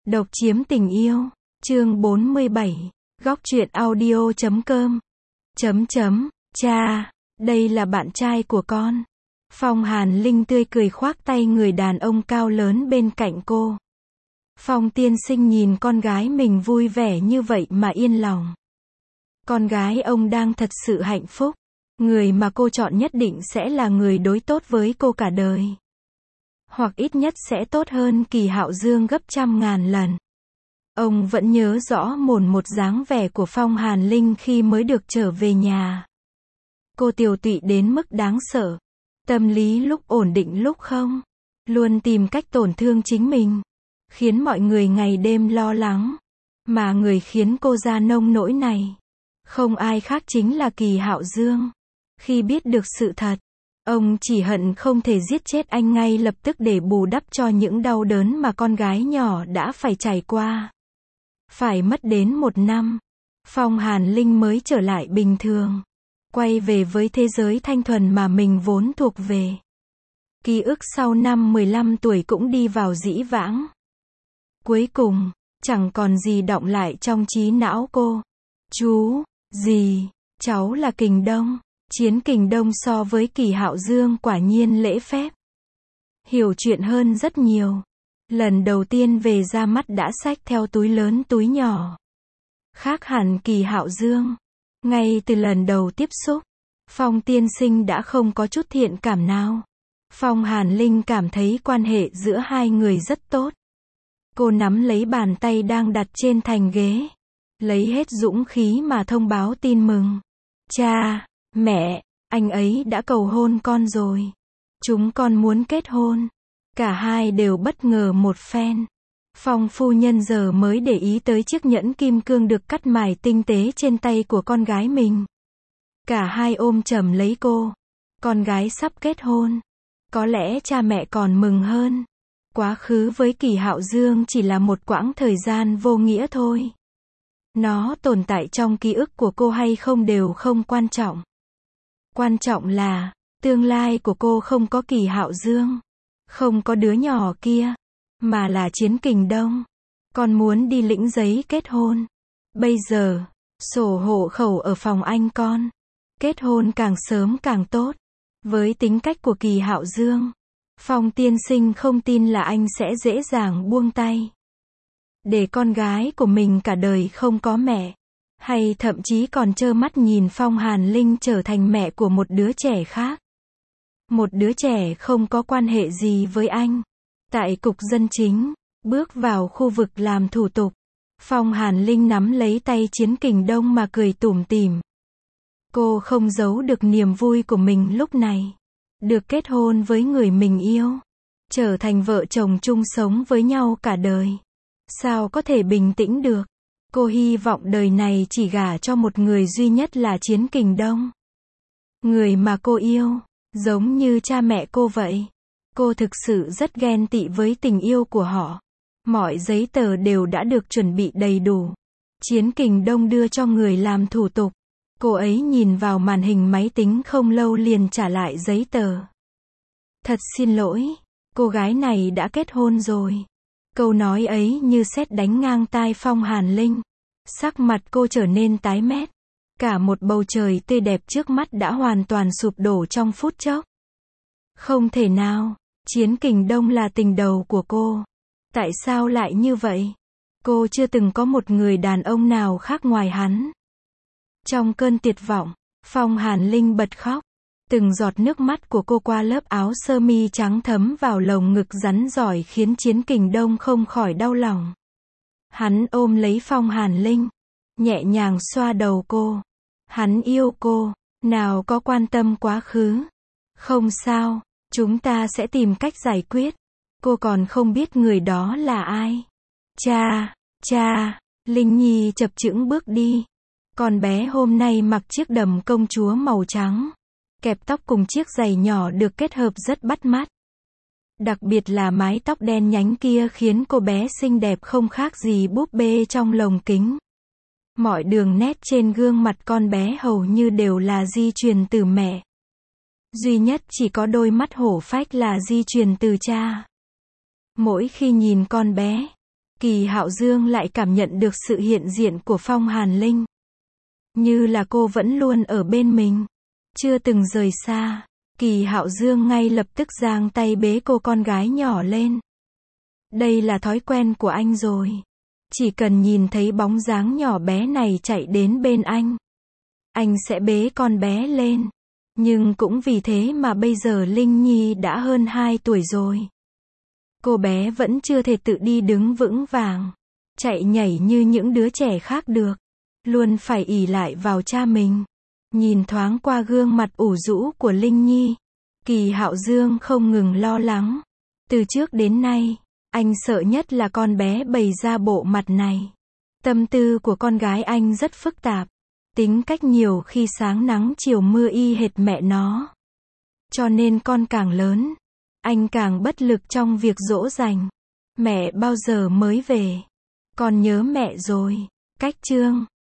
Độc chiếm tình yêu. Chương 47. Góc truyện audio.com. Cha, đây là bạn trai của con. Phong Hàn Linh tươi cười khoác tay người đàn ông cao lớn bên cạnh cô. Phong tiên sinh nhìn con gái mình vui vẻ như vậy mà yên lòng. Con gái ông đang thật sự hạnh phúc. Người mà cô chọn nhất định sẽ là người đối tốt với cô cả đời. Hoặc ít nhất sẽ tốt hơn Kỳ Hạo Dương gấp trăm ngàn lần. Ông vẫn nhớ rõ mồn một dáng vẻ của Phong Hàn Linh khi mới được trở về nhà. Cô tiều tụy đến mức đáng sợ. Tâm lý lúc ổn định lúc không. Luôn tìm cách tổn thương chính mình. Khiến mọi người ngày đêm lo lắng. Mà người khiến cô ra nông nỗi này. Không ai khác chính là Kỳ Hạo Dương. Khi biết được sự thật, ông chỉ hận không thể giết chết anh ngay lập tức để bù đắp cho những đau đớn mà con gái nhỏ đã phải trải qua. Phải mất đến 1 năm, Phong Hàn Linh mới trở lại bình thường. Quay về với thế giới thanh thuần mà mình vốn thuộc về. Ký ức sau năm 15 tuổi cũng đi vào dĩ vãng. Cuối cùng, chẳng còn gì đọng lại trong trí não cô. Chú, dì, cháu là Kình Đông. Chiến Kình Đông so với Kỳ Hạo Dương quả nhiên lễ phép. Hiểu chuyện hơn rất nhiều. Lần đầu tiên về ra mắt đã xách theo túi lớn túi nhỏ. Khác hẳn Kỳ Hạo Dương. Ngay từ lần đầu tiếp xúc, Phong tiên sinh đã không có chút thiện cảm nào. Phong Hàn Linh cảm thấy quan hệ giữa hai người rất tốt. Cô nắm lấy bàn tay đang đặt trên thành ghế. Lấy hết dũng khí mà thông báo tin mừng. Cha, mẹ, anh ấy đã cầu hôn con rồi. Chúng con muốn kết hôn. Cả hai đều bất ngờ một phen. Phong phu nhân giờ mới để ý tới chiếc nhẫn kim cương được cắt mài tinh tế trên tay của con gái mình. Cả hai ôm chầm lấy cô. Con gái sắp kết hôn. Có lẽ cha mẹ còn mừng hơn. Quá khứ với Kỳ Hạo Dương chỉ là một quãng thời gian vô nghĩa thôi. Nó tồn tại trong ký ức của cô hay không đều không quan trọng. Quan trọng là, tương lai của cô không có Kỳ Hạo Dương. Không có đứa nhỏ kia. Mà là Chiến Kình Đông. Con muốn đi lĩnh giấy kết hôn. Bây giờ, sổ hộ khẩu ở phòng anh con. Kết hôn càng sớm càng tốt. Với tính cách của Kỳ Hạo Dương, Phong tiên sinh không tin là anh sẽ dễ dàng buông tay. Để con gái của mình cả đời không có mẹ. Hay thậm chí còn trơ mắt nhìn Phong Hàn Linh trở thành mẹ của một đứa trẻ khác. Một đứa trẻ không có quan hệ gì với anh. Tại cục dân chính, bước vào khu vực làm thủ tục. Phong Hàn Linh nắm lấy tay Chiến Kình Đông mà cười tủm tỉm. Cô không giấu được niềm vui của mình lúc này. Được kết hôn với người mình yêu. Trở thành vợ chồng chung sống với nhau cả đời. Sao có thể bình tĩnh được? Cô hy vọng đời này chỉ gả cho một người duy nhất là Chiến Kình Đông. Người mà cô yêu, giống như cha mẹ cô vậy. Cô thực sự rất ghen tị với tình yêu của họ. Mọi giấy tờ đều đã được chuẩn bị đầy đủ. Chiến Kình Đông đưa cho người làm thủ tục. Cô ấy nhìn vào màn hình máy tính không lâu liền trả lại giấy tờ. Thật xin lỗi, cô gái này đã kết hôn rồi. Câu nói ấy như sét đánh ngang tai Phong Hàn Linh. Sắc mặt cô trở nên tái mét. Cả một bầu trời tươi đẹp trước mắt đã hoàn toàn sụp đổ trong phút chốc. Không thể nào, Chiến Kình Đông là tình đầu của cô. Tại sao lại như vậy? Cô chưa từng có một người đàn ông nào khác ngoài hắn. Trong cơn tuyệt vọng, Phong Hàn Linh bật khóc. Từng giọt nước mắt của cô qua lớp áo sơ mi trắng thấm vào lồng ngực rắn rỏi khiến Chiến Kình Đông không khỏi đau lòng. Hắn ôm lấy Phong Hàn Linh, nhẹ nhàng xoa đầu cô. Hắn yêu cô, nào có quan tâm quá khứ. Không sao, chúng ta sẽ tìm cách giải quyết. Cô còn không biết người đó là ai. Cha, Linh Nhi chập chững bước đi. Con bé hôm nay mặc chiếc đầm công chúa màu trắng. Kẹp tóc cùng chiếc giày nhỏ được kết hợp rất bắt mắt. Đặc biệt là mái tóc đen nhánh kia khiến cô bé xinh đẹp không khác gì búp bê trong lồng kính. Mọi đường nét trên gương mặt con bé hầu như đều là di truyền từ mẹ. Duy nhất chỉ có đôi mắt hổ phách là di truyền từ cha. Mỗi khi nhìn con bé, Kỳ Hạo Dương lại cảm nhận được sự hiện diện của Phong Hàn Linh. Như là cô vẫn luôn ở bên mình, chưa từng rời xa. Kỳ Hạo Dương ngay lập tức giang tay bế cô con gái nhỏ lên. Đây là thói quen của anh rồi. Chỉ cần nhìn thấy bóng dáng nhỏ bé này chạy đến bên anh sẽ bế con bé lên. Nhưng cũng vì thế mà bây giờ Linh Nhi đã hơn 2 tuổi rồi. Cô bé vẫn chưa thể tự đi đứng vững vàng, chạy nhảy như những đứa trẻ khác được. Luôn phải ỷ lại vào cha mình. Nhìn thoáng qua gương mặt ủ rũ của Linh Nhi, Kỳ Hạo Dương không ngừng lo lắng. Từ trước đến nay, anh sợ nhất là con bé bày ra bộ mặt này. Tâm tư của con gái anh rất phức tạp. Tính cách nhiều khi sáng nắng chiều mưa y hệt mẹ nó. Cho nên con càng lớn, anh càng bất lực trong việc dỗ dành. Mẹ bao giờ mới về? Con nhớ mẹ rồi. Cách chương